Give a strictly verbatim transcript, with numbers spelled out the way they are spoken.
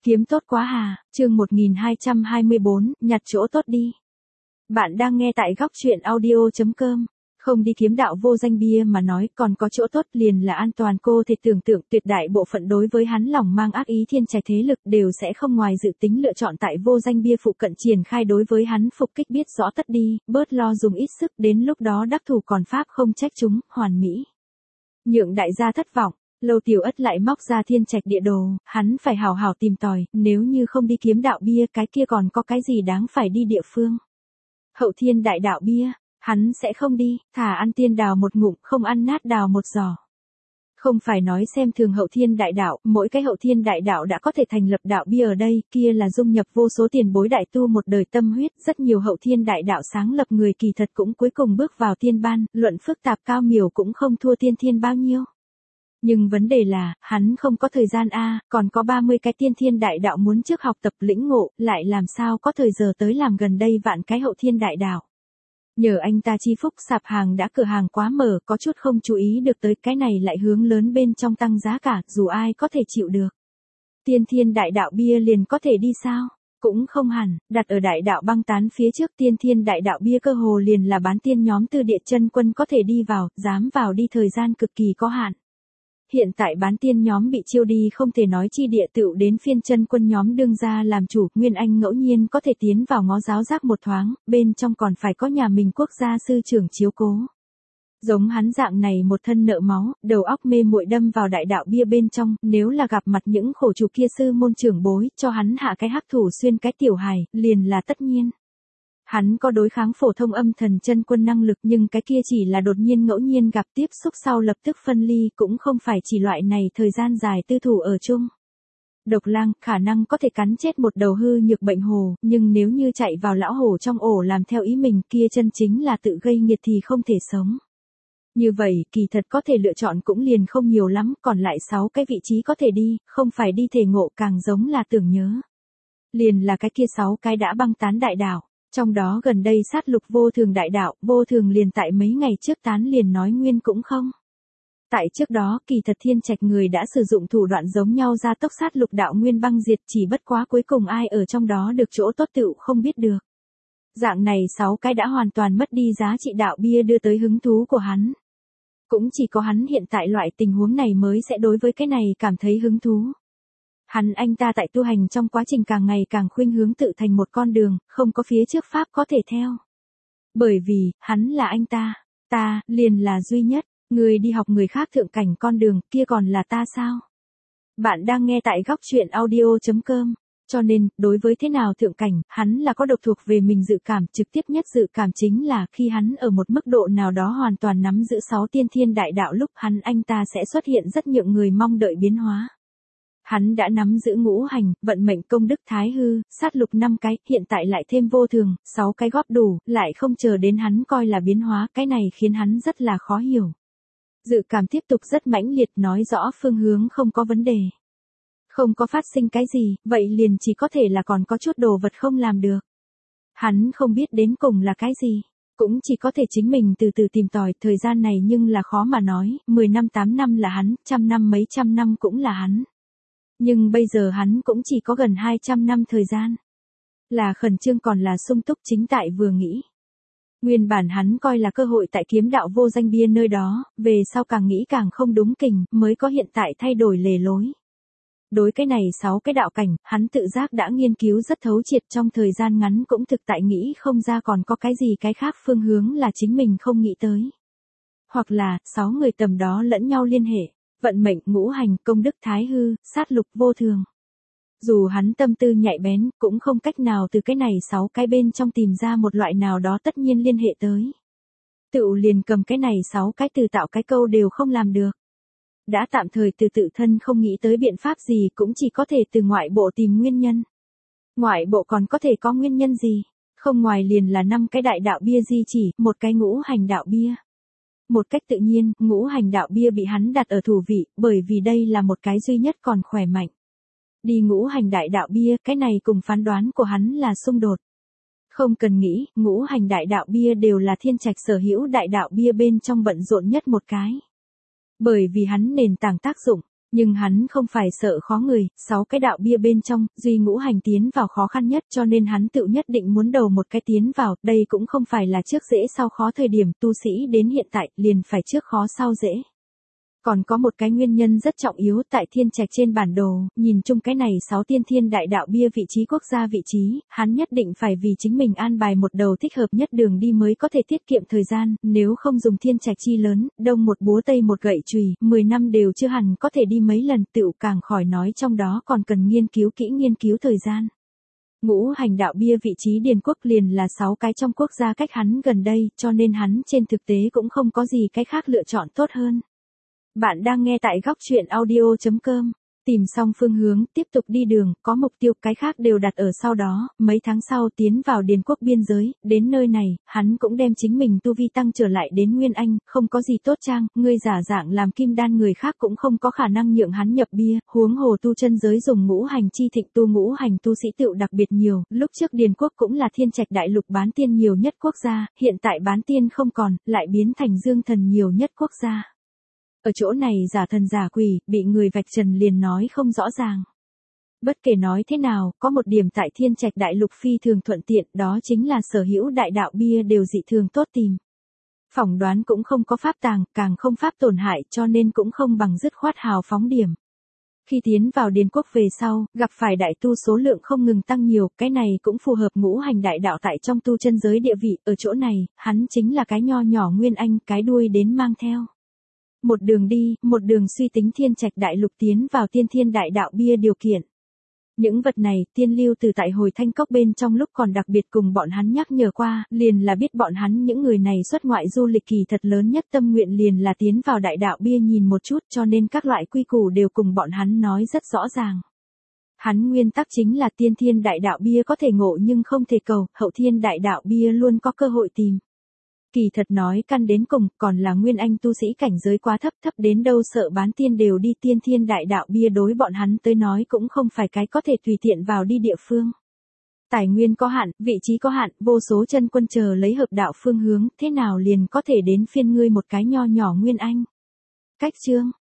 Kiếm tốt quá hà, chương một nghìn hai trăm hai mươi bốn, nhặt chỗ tốt đi. Bạn đang nghe tại góc truyện audio chấm com. Không đi kiếm đạo vô danh bia mà nói còn có chỗ tốt liền là an toàn. Cô thể tưởng tượng tuyệt đại bộ phận đối với hắn lòng mang ác ý thiên trạch thế lực đều sẽ không ngoài dự tính lựa chọn tại vô danh bia phụ cận triển khai đối với hắn phục kích, biết rõ tất đi, bớt lo dùng ít sức, đến lúc đó đắc thủ còn pháp không trách chúng, hoàn mỹ. Nhượng đại gia thất vọng. Lâu Tiểu Ất lại móc ra thiên trạch địa đồ, hắn phải hào hào tìm tòi, nếu như không đi kiếm đạo bia cái kia còn có cái gì đáng phải đi địa phương. Hậu thiên đại đạo bia, hắn sẽ không đi, thà ăn tiên đào một ngụm không ăn nát đào một giò. Không phải nói xem thường hậu thiên đại đạo, mỗi cái hậu thiên đại đạo đã có thể thành lập đạo bia ở đây, kia là dung nhập vô số tiền bối đại tu một đời tâm huyết, rất nhiều hậu thiên đại đạo sáng lập người kỳ thật cũng cuối cùng bước vào tiên ban, luận phức tạp cao miểu cũng không thua tiên thiên bao nhiêu. Nhưng vấn đề là, hắn không có thời gian a, còn có ba mươi cái tiên thiên đại đạo muốn trước học tập lĩnh ngộ, lại làm sao có thời giờ tới làm gần đây vạn cái hậu thiên đại đạo. Nhờ anh ta chi phúc sạp hàng đã cửa hàng quá mở, có chút không chú ý được tới cái này lại hướng lớn bên trong tăng giá cả, dù ai có thể chịu được. Tiên thiên đại đạo bia liền có thể đi sao? Cũng không hẳn, đặt ở đại đạo băng tán phía trước tiên thiên đại đạo bia cơ hồ liền là bán tiên nhóm Tư Địa chân quân có thể đi vào, dám vào đi thời gian cực kỳ có hạn. Hiện tại bán tiên nhóm bị chiêu đi không thể nói chi địa tựu đến phiên chân quân nhóm đương ra làm chủ, Nguyên Anh ngẫu nhiên có thể tiến vào ngó giáo giác một thoáng, bên trong còn phải có nhà mình quốc gia sư trưởng chiếu cố. Giống hắn dạng này một thân nợ máu, đầu óc mê muội đâm vào đại đạo bia bên trong, nếu là gặp mặt những khổ chủ kia sư môn trưởng bối, cho hắn hạ cái hắc thủ xuyên cái tiểu hài, liền là tất nhiên. Hắn có đối kháng phổ thông âm thần chân quân năng lực nhưng cái kia chỉ là đột nhiên ngẫu nhiên gặp tiếp xúc sau lập tức phân ly, cũng không phải chỉ loại này thời gian dài tư thủ ở chung. Độc lang khả năng có thể cắn chết một đầu hư nhược bệnh hồ, nhưng nếu như chạy vào lão hổ trong ổ làm theo ý mình kia chân chính là tự gây nghiệt thì không thể sống. Như vậy kỳ thật có thể lựa chọn cũng liền không nhiều lắm, còn lại sáu cái vị trí có thể đi, không phải đi thể ngộ càng giống là tưởng nhớ. Liền là cái kia sáu cái đã băng tán đại đạo. Trong đó gần đây sát lục vô thường đại đạo, vô thường liền tại mấy ngày trước tán liền nói nguyên cũng không. Tại trước đó kỳ thật thiên trạch người đã sử dụng thủ đoạn giống nhau ra tốc sát lục đạo nguyên băng diệt, chỉ bất quá cuối cùng ai ở trong đó được chỗ tốt tựu không biết được. Dạng này sáu cái đã hoàn toàn mất đi giá trị đạo bia đưa tới hứng thú của hắn. Cũng chỉ có hắn hiện tại loại tình huống này mới sẽ đối với cái này cảm thấy hứng thú. Hắn anh ta tại tu hành trong quá trình càng ngày càng khuynh hướng tự thành một con đường, không có phía trước pháp có thể theo. Bởi vì, hắn là anh ta, ta, liền là duy nhất, người đi học người khác thượng cảnh con đường, kia còn là ta sao? Bạn đang nghe tại góc truyện audio chấm com, cho nên, đối với thế nào thượng cảnh, hắn là có độc thuộc về mình dự cảm, trực tiếp nhất dự cảm chính là khi hắn ở một mức độ nào đó hoàn toàn nắm giữ sáu tiên thiên đại đạo lúc hắn anh ta sẽ xuất hiện rất nhượng người mong đợi biến hóa. Hắn đã nắm giữ ngũ hành, vận mệnh công đức thái hư, sát lục năm cái, hiện tại lại thêm vô thường, sáu cái góp đủ, lại không chờ đến hắn coi là biến hóa, cái này khiến hắn rất là khó hiểu. Dự cảm tiếp tục rất mãnh liệt, nói rõ phương hướng không có vấn đề. Không có phát sinh cái gì, vậy liền chỉ có thể là còn có chút đồ vật không làm được. Hắn không biết đến cùng là cái gì, cũng chỉ có thể chính mình từ từ tìm tòi, thời gian này nhưng là khó mà nói, mười năm tám năm là hắn, trăm năm mấy trăm năm cũng là hắn. Nhưng bây giờ hắn cũng chỉ có gần hai trăm năm thời gian. Là khẩn trương còn là sung túc chính tại vừa nghĩ. Nguyên bản hắn coi là cơ hội tại kiếm đạo vô danh bia nơi đó, về sau càng nghĩ càng không đúng kình, mới có hiện tại thay đổi lề lối. Đối cái này sáu cái đạo cảnh, hắn tự giác đã nghiên cứu rất thấu triệt, trong thời gian ngắn cũng thực tại nghĩ không ra còn có cái gì cái khác phương hướng là chính mình không nghĩ tới. Hoặc là, sáu người tầm đó lẫn nhau liên hệ. Vận mệnh, ngũ hành, công đức thái hư, sát lục vô thường. Dù hắn tâm tư nhạy bén, cũng không cách nào từ cái này sáu cái bên trong tìm ra một loại nào đó tất nhiên liên hệ tới. Tự liền cầm cái này sáu cái từ tạo cái câu đều không làm được. Đã tạm thời từ tự thân không nghĩ tới biện pháp gì cũng chỉ có thể từ ngoại bộ tìm nguyên nhân. Ngoại bộ còn có thể có nguyên nhân gì? Không ngoài liền là năm cái đại đạo bia di chỉ, một cái ngũ hành đạo bia. Một cách tự nhiên, ngũ hành đạo bia bị hắn đặt ở thủ vị, bởi vì đây là một cái duy nhất còn khỏe mạnh. Đi ngũ hành đại đạo bia, cái này cùng phán đoán của hắn là xung đột. Không cần nghĩ, ngũ hành đại đạo bia đều là thiên trạch sở hữu đại đạo bia bên trong bận rộn nhất một cái. Bởi vì hắn nền tảng tác dụng, Nhưng hắn không phải sợ khó người, sáu cái đạo bia bên trong, duy ngũ hành tiến vào khó khăn nhất cho nên hắn tự nhất định muốn đầu một cái tiến vào, đây cũng không phải là trước dễ sau khó thời điểm, tu sĩ đến hiện tại liền phải trước khó sau dễ. Còn có một cái nguyên nhân rất trọng yếu tại thiên trạch trên bản đồ, nhìn chung cái này sáu tiên thiên đại đạo bia vị trí quốc gia vị trí, hắn nhất định phải vì chính mình an bài một đầu thích hợp nhất đường đi mới có thể tiết kiệm thời gian, nếu không dùng thiên trạch chi lớn, đông một búa tây một gậy chùy, mười năm đều chưa hẳn có thể đi mấy lần, tựu càng khỏi nói trong đó còn cần nghiên cứu kỹ nghiên cứu thời gian. Ngũ hành đạo bia vị trí điền quốc liền là sáu cái trong quốc gia cách hắn gần đây, cho nên hắn trên thực tế cũng không có gì cái khác lựa chọn tốt hơn. Bạn đang nghe tại góc truyện audio chấm com. Tìm xong phương hướng, tiếp tục đi đường, có mục tiêu, cái khác đều đặt ở sau đó, mấy tháng sau tiến vào điền quốc biên giới, đến nơi này, hắn cũng đem chính mình tu vi tăng trở lại đến Nguyên Anh, không có gì tốt trang, ngươi giả dạng làm kim đan người khác cũng không có khả năng nhượng hắn nhập bia, huống hồ tu chân giới dùng ngũ hành chi thịnh tu ngũ hành tu sĩ tựu đặc biệt nhiều, lúc trước điền quốc cũng là thiên trạch đại lục bán tiên nhiều nhất quốc gia, hiện tại bán tiên không còn, lại biến thành dương thần nhiều nhất quốc gia. Ở chỗ này giả thần giả quỷ, bị người vạch trần liền nói không rõ ràng. Bất kể nói thế nào, có một điểm tại thiên trạch đại lục phi thường thuận tiện, đó chính là sở hữu đại đạo bia đều dị thường tốt tìm. Phỏng đoán cũng không có pháp tàng, càng không pháp tổn hại cho nên cũng không bằng dứt khoát hào phóng điểm. Khi tiến vào điền quốc về sau, gặp phải đại tu số lượng không ngừng tăng nhiều, cái này cũng phù hợp ngũ hành đại đạo tại trong tu chân giới địa vị, ở chỗ này, hắn chính là cái nho nhỏ Nguyên Anh, cái đuôi đến mang theo. Một đường đi, một đường suy tính thiên trạch đại lục tiến vào tiên thiên đại đạo bia điều kiện. Những vật này, tiên lưu từ tại hồi thanh cốc bên trong lúc còn đặc biệt cùng bọn hắn nhắc nhở qua, liền là biết bọn hắn những người này xuất ngoại du lịch kỳ thật lớn nhất tâm nguyện liền là tiến vào đại đạo bia nhìn một chút cho nên các loại quy củ đều cùng bọn hắn nói rất rõ ràng. Hắn nguyên tắc chính là tiên thiên đại đạo bia có thể ngộ nhưng không thể cầu, hậu thiên đại đạo bia luôn có cơ hội tìm. Kỳ thật nói căn đến cùng, còn là Nguyên Anh tu sĩ cảnh giới quá thấp thấp đến đâu sợ bán tiên đều đi tiên thiên đại đạo bia đối bọn hắn tới nói cũng không phải cái có thể tùy tiện vào đi địa phương. Tài nguyên có hạn, vị trí có hạn, vô số chân quân chờ lấy hợp đạo phương hướng, thế nào liền có thể đến phiên ngươi một cái nho nhỏ Nguyên Anh. Cách chương